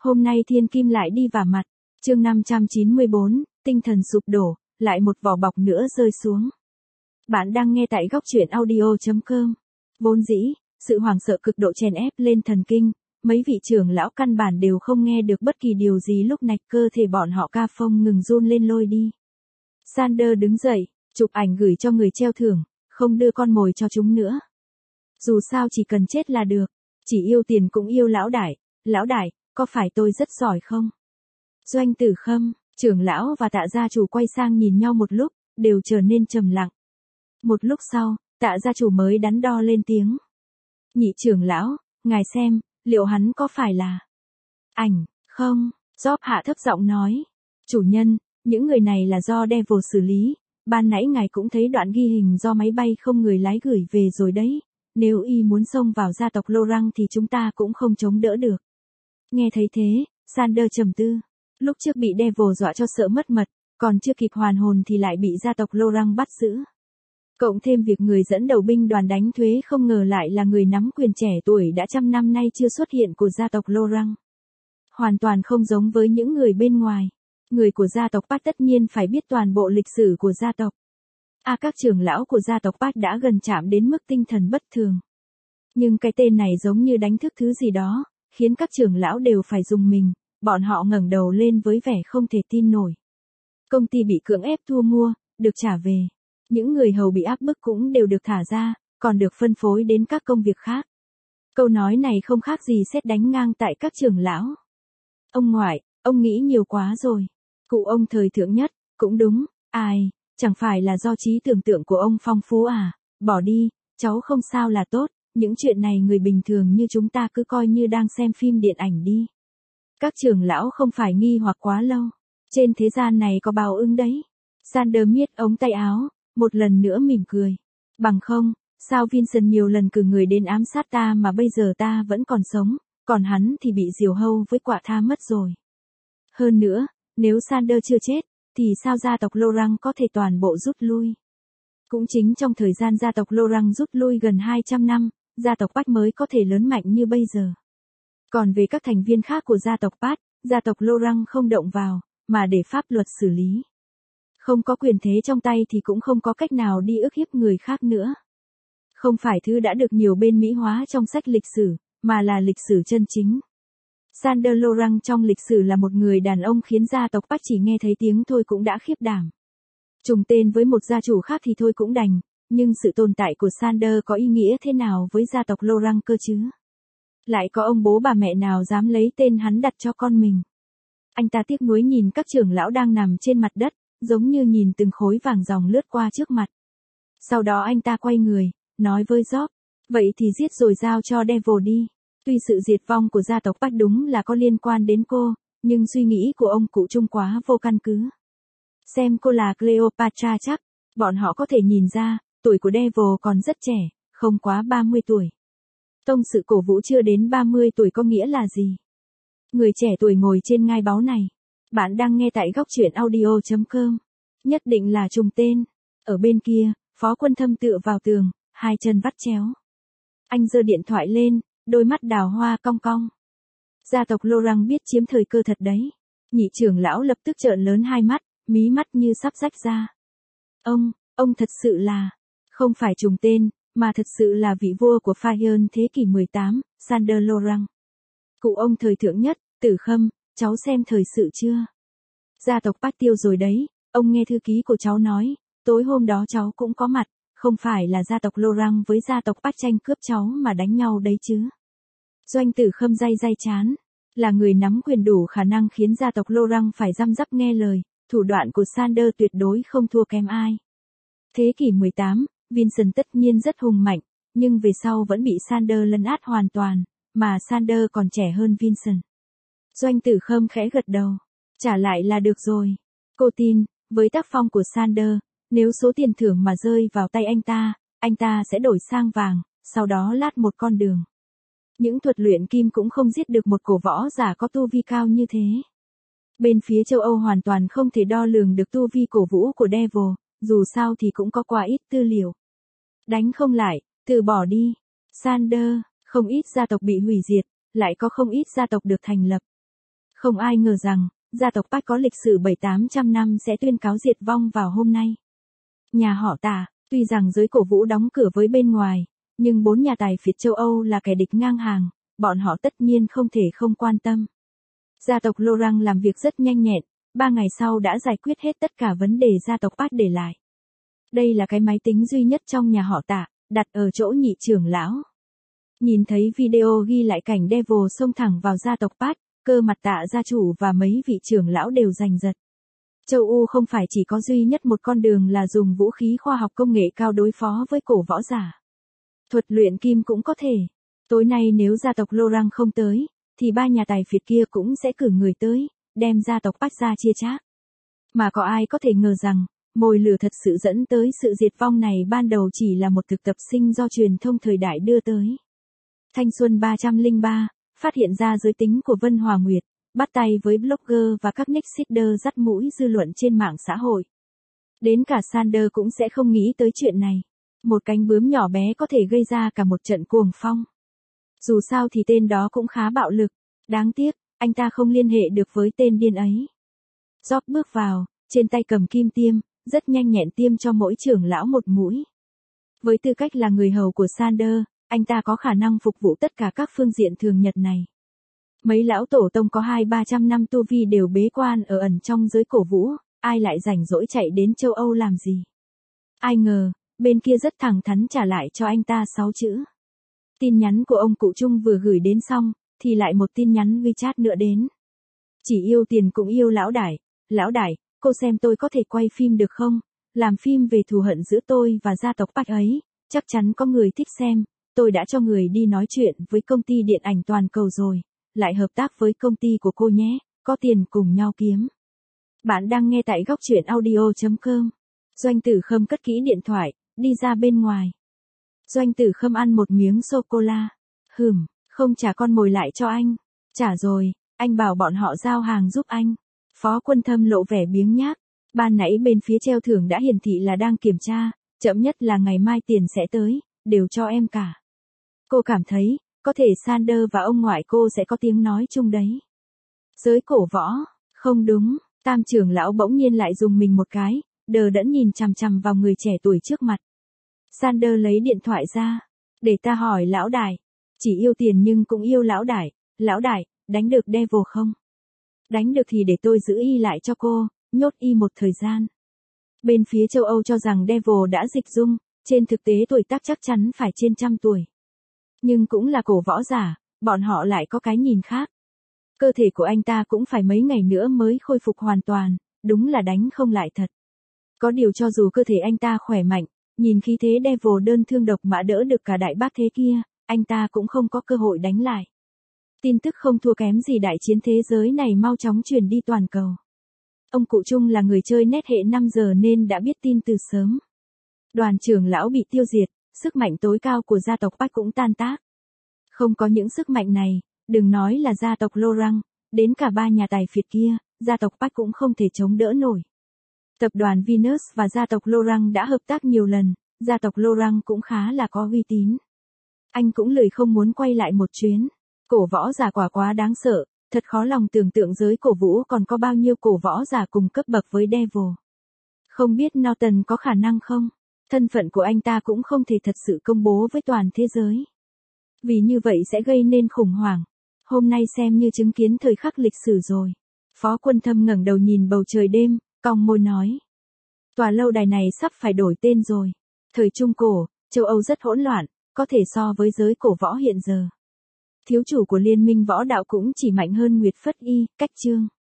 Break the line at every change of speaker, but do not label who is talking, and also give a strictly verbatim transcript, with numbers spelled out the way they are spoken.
Hôm nay thiên kim lại đi vả mặt. Chương năm trăm chín mươi bốn, tinh thần sụp đổ, lại một vỏ bọc nữa rơi xuống. Bạn đang nghe tại góc truyện audio chấm com. Vốn dĩ, sự hoảng sợ cực độ chèn ép lên thần kinh, mấy vị trưởng lão căn bản đều không nghe được bất kỳ điều gì lúc này, cơ thể bọn họ ca phông ngừng run lên lôi đi. Sander đứng dậy, chụp ảnh gửi cho người treo thưởng, không đưa con mồi cho chúng nữa. Dù sao chỉ cần chết là được, chỉ yêu tiền cũng yêu lão đại, lão đại, có phải tôi rất giỏi không? Doanh Tử Khâm, trưởng lão và Tạ gia chủ quay sang nhìn nhau một lúc, đều trở nên trầm lặng. Một lúc sau, Tạ gia chủ mới đắn đo lên tiếng. Nhị trưởng lão, ngài xem, liệu hắn có phải là ảnh, không? Job hạ thấp giọng nói. Chủ nhân, những người này là do Devil xử lý, ban nãy ngài cũng thấy đoạn ghi hình do máy bay không người lái gửi về rồi đấy. Nếu y muốn xông vào gia tộc Lorang thì chúng ta cũng không chống đỡ được. Nghe thấy thế, Sander trầm tư. Lúc trước bị Devil dọa cho sợ mất mật, còn chưa kịp hoàn hồn thì lại bị gia tộc Lorang bắt giữ. Cộng thêm việc người dẫn đầu binh đoàn đánh thuế không ngờ lại là người nắm quyền trẻ tuổi đã trăm năm nay chưa xuất hiện của gia tộc Lorang. Hoàn toàn không giống với những người bên ngoài. Người của gia tộc Park tất nhiên phải biết toàn bộ lịch sử của gia tộc. À, các trưởng lão của gia tộc Park đã gần chạm đến mức tinh thần bất thường. Nhưng cái tên này giống như đánh thức thứ gì đó, khiến các trưởng lão đều phải rùng mình, bọn họ ngẩng đầu lên với vẻ không thể tin nổi. Công ty bị cưỡng ép thu mua, được trả về. Những người hầu bị áp bức cũng đều được thả ra, còn được phân phối đến các công việc khác. Câu nói này không khác gì sét đánh ngang tại các trưởng lão. Ông ngoại, ông nghĩ nhiều quá rồi. Cụ ông thời thượng nhất, cũng đúng, ai, chẳng phải là do trí tưởng tượng của ông phong phú à, bỏ đi, cháu không sao là tốt, những chuyện này người bình thường như chúng ta cứ coi như đang xem phim điện ảnh đi. Các trưởng lão không phải nghi hoặc quá lâu, trên thế gian này có báo ứng đấy. Sander miết ống tay áo, một lần nữa mỉm cười. Bằng không, sao Vincent nhiều lần cử người đến ám sát ta mà bây giờ ta vẫn còn sống, còn hắn thì bị diều hâu với quả tha mất rồi. Hơn nữa, nếu Sander chưa chết, thì sao gia tộc Lorang có thể toàn bộ rút lui? Cũng chính trong thời gian gia tộc Lorang rút lui gần hai trăm năm, gia tộc Park mới có thể lớn mạnh như bây giờ. Còn về các thành viên khác của gia tộc Park, gia tộc Lorang không động vào, mà để pháp luật xử lý. Không có quyền thế trong tay thì cũng không có cách nào đi ức hiếp người khác nữa. Không phải thứ đã được nhiều bên mỹ hóa trong sách lịch sử, mà là lịch sử chân chính. Sander Lorang trong lịch sử là một người đàn ông khiến gia tộc Park chỉ nghe thấy tiếng thôi cũng đã khiếp đảm. Trùng tên với một gia chủ khác thì thôi cũng đành, nhưng sự tồn tại của Sander có ý nghĩa thế nào với gia tộc Lorang cơ chứ? Lại có ông bố bà mẹ nào dám lấy tên hắn đặt cho con mình? Anh ta tiếc nuối nhìn các trưởng lão đang nằm trên mặt đất, giống như nhìn từng khối vàng ròng lướt qua trước mặt. Sau đó anh ta quay người, nói với Job, vậy thì giết rồi giao cho Devil đi. Tuy sự diệt vong của gia tộc Park đúng là có liên quan đến cô, nhưng suy nghĩ của ông cụ Trung quá vô căn cứ. Xem cô là Cleopatra chắc, bọn họ có thể nhìn ra, tuổi của Devil còn rất trẻ, không quá ba mươi tuổi. Tông sự cổ vũ chưa đến ba mươi tuổi có nghĩa là gì? Người trẻ tuổi ngồi trên ngai báu này. Bạn đang nghe tại góc truyện audio chấm com. Nhất định là trùng tên. Ở bên kia, Phó Quân Thâm tựa vào tường, hai chân vắt chéo. Anh giơ điện thoại lên, đôi mắt đào hoa cong cong. Gia tộc Lorang biết chiếm thời cơ thật đấy. Nhị trưởng lão lập tức trợn lớn hai mắt, mí mắt như sắp rách ra. Ông, ông thật sự là, không phải trùng tên, mà thật sự là vị vua của Faion thế kỷ mười tám, Sander Lorang. Cụ ông thời thượng nhất, Tử Khâm, cháu xem thời sự chưa? Gia tộc Park tiêu rồi đấy, ông nghe thư ký của cháu nói, tối hôm đó cháu cũng có mặt, không phải là gia tộc Lorang với gia tộc Park tranh cướp cháu mà đánh nhau đấy chứ. Doanh Tử Khâm day day chán, là người nắm quyền đủ khả năng khiến gia tộc Lorang phải răm rắp nghe lời, thủ đoạn của Sander tuyệt đối không thua kém ai. Thế kỷ mười tám, Vincent tất nhiên rất hùng mạnh, nhưng về sau vẫn bị Sander lấn át hoàn toàn, mà Sander còn trẻ hơn Vincent. Doanh Tử Khâm khẽ gật đầu, trả lại là được rồi. Cô tin, với tác phong của Sander, nếu số tiền thưởng mà rơi vào tay anh ta, anh ta sẽ đổi sang vàng, sau đó lát một con đường. Những thuật luyện kim cũng không giết được một cổ võ giả có tu vi cao như thế. Bên phía châu Âu hoàn toàn không thể đo lường được tu vi cổ vũ của Devil, dù sao thì cũng có quá ít tư liệu. Đánh không lại, từ bỏ đi. Sander, không ít gia tộc bị hủy diệt, lại có không ít gia tộc được thành lập. Không ai ngờ rằng, gia tộc Park có lịch sử bảy tám trăm năm sẽ tuyên cáo diệt vong vào hôm nay. Nhà họ Tạ, tuy rằng giới cổ vũ đóng cửa với bên ngoài, nhưng bốn nhà tài phiệt châu Âu là kẻ địch ngang hàng, bọn họ tất nhiên không thể không quan tâm. Gia tộc Lorang làm việc rất nhanh nhẹn, ba ngày sau đã giải quyết hết tất cả vấn đề gia tộc Park để lại. Đây là cái máy tính duy nhất trong nhà họ Tạ, đặt ở chỗ nhị trưởng lão. Nhìn thấy video ghi lại cảnh Devil xông thẳng vào gia tộc Park, cơ mặt Tạ gia chủ và mấy vị trưởng lão đều giành giật. Châu U không phải chỉ có duy nhất một con đường là dùng vũ khí khoa học công nghệ cao đối phó với cổ võ giả. Thuật luyện kim cũng có thể. Tối nay nếu gia tộc Lorang không tới, thì ba nhà tài phiệt kia cũng sẽ cử người tới, đem gia tộc Park ra chia chác. Mà có ai có thể ngờ rằng, mồi lửa thật sự dẫn tới sự diệt vong này ban đầu chỉ là một thực tập sinh do truyền thông thời đại đưa tới. Thanh xuân ba trăm lẻ ba, phát hiện ra giới tính của Vân Hòa Nguyệt, bắt tay với blogger và các nick seeder dắt mũi dư luận trên mạng xã hội. Đến cả Sander cũng sẽ không nghĩ tới chuyện này. Một cánh bướm nhỏ bé có thể gây ra cả một trận cuồng phong. Dù sao thì tên đó cũng khá bạo lực. Đáng tiếc, anh ta không liên hệ được với tên điên ấy. Job bước vào, trên tay cầm kim tiêm, rất nhanh nhẹn tiêm cho mỗi trưởng lão một mũi. Với tư cách là người hầu của Sander, anh ta có khả năng phục vụ tất cả các phương diện thường nhật này. Mấy lão tổ tông có hai ba trăm năm tu vi đều bế quan ở ẩn trong giới cổ vũ, ai lại rảnh rỗi chạy đến châu Âu làm gì. Ai ngờ, bên kia rất thẳng thắn trả lại cho anh ta sáu chữ. Tin nhắn của ông cụ Trung vừa gửi đến xong, thì lại một tin nhắn WeChat nữa đến. Chỉ yêu tiền cũng yêu lão đại, lão đại, cô xem tôi có thể quay phim được không? Làm phim về thù hận giữa tôi và gia tộc Park ấy, chắc chắn có người thích xem, tôi đã cho người đi nói chuyện với công ty điện ảnh toàn cầu rồi, lại hợp tác với công ty của cô nhé, có tiền cùng nhau kiếm. Bạn đang nghe tại góc truyện audio chấm com. Doanh Tử Khâm cất kỹ điện thoại, đi ra bên ngoài. Doanh Tử Khâm ăn một miếng sô-cô-la. Hừm, không trả con mồi lại cho anh. Trả rồi, anh bảo bọn họ giao hàng giúp anh. Phó Quân Thâm lộ vẻ biếng nhác. Ban nãy bên phía treo thưởng đã hiển thị là đang kiểm tra, chậm nhất là ngày mai tiền sẽ tới, đều cho em cả. Cô cảm thấy, có thể Sander và ông ngoại cô sẽ có tiếng nói chung đấy. Giới cổ võ, không đúng, Tam trưởng lão bỗng nhiên lại dùng mình một cái, đờ đẫn nhìn chằm chằm vào người trẻ tuổi trước mặt. Sander lấy điện thoại ra, để ta hỏi lão đại, chỉ yêu tiền nhưng cũng yêu lão đại, lão đại, đánh được Devil không? Đánh được thì để tôi giữ y lại cho cô, nhốt y một thời gian. Bên phía châu Âu cho rằng Devil đã dịch dung, trên thực tế tuổi tác chắc chắn phải trên trăm tuổi. Nhưng cũng là cổ võ giả, bọn họ lại có cái nhìn khác. Cơ thể của anh ta cũng phải mấy ngày nữa mới khôi phục hoàn toàn, đúng là đánh không lại thật. Có điều cho dù cơ thể anh ta khỏe mạnh, nhìn khí thế Devil đơn thương độc mã đỡ được cả đại bác thế kia, anh ta cũng không có cơ hội đánh lại. Tin tức không thua kém gì đại chiến thế giới này mau chóng truyền đi toàn cầu. Ông cụ Trung là người chơi net hệ năm giờ nên đã biết tin từ sớm. Đoàn trưởng lão bị tiêu diệt, sức mạnh tối cao của gia tộc Park cũng tan tác. Không có những sức mạnh này, đừng nói là gia tộc Lorang, đến cả ba nhà tài phiệt kia, gia tộc Park cũng không thể chống đỡ nổi. Tập đoàn Venus và gia tộc Lorang đã hợp tác nhiều lần, gia tộc Lorang cũng khá là có uy tín. Anh cũng lười không muốn quay lại một chuyến. Cổ võ giả quả quá đáng sợ, thật khó lòng tưởng tượng giới cổ vũ còn có bao nhiêu cổ võ giả cùng cấp bậc với Devil. Không biết Norton có khả năng không? Thân phận của anh ta cũng không thể thật sự công bố với toàn thế giới. Vì như vậy sẽ gây nên khủng hoảng. Hôm nay xem như chứng kiến thời khắc lịch sử rồi. Phó Quân Thâm ngẩng đầu nhìn bầu trời đêm, cong môi nói. Tòa lâu đài này sắp phải đổi tên rồi. Thời Trung Cổ, châu Âu rất hỗn loạn, có thể so với giới cổ võ hiện giờ. Thiếu chủ của Liên minh võ đạo cũng chỉ mạnh hơn Nguyệt Phất Y, Cách Trương.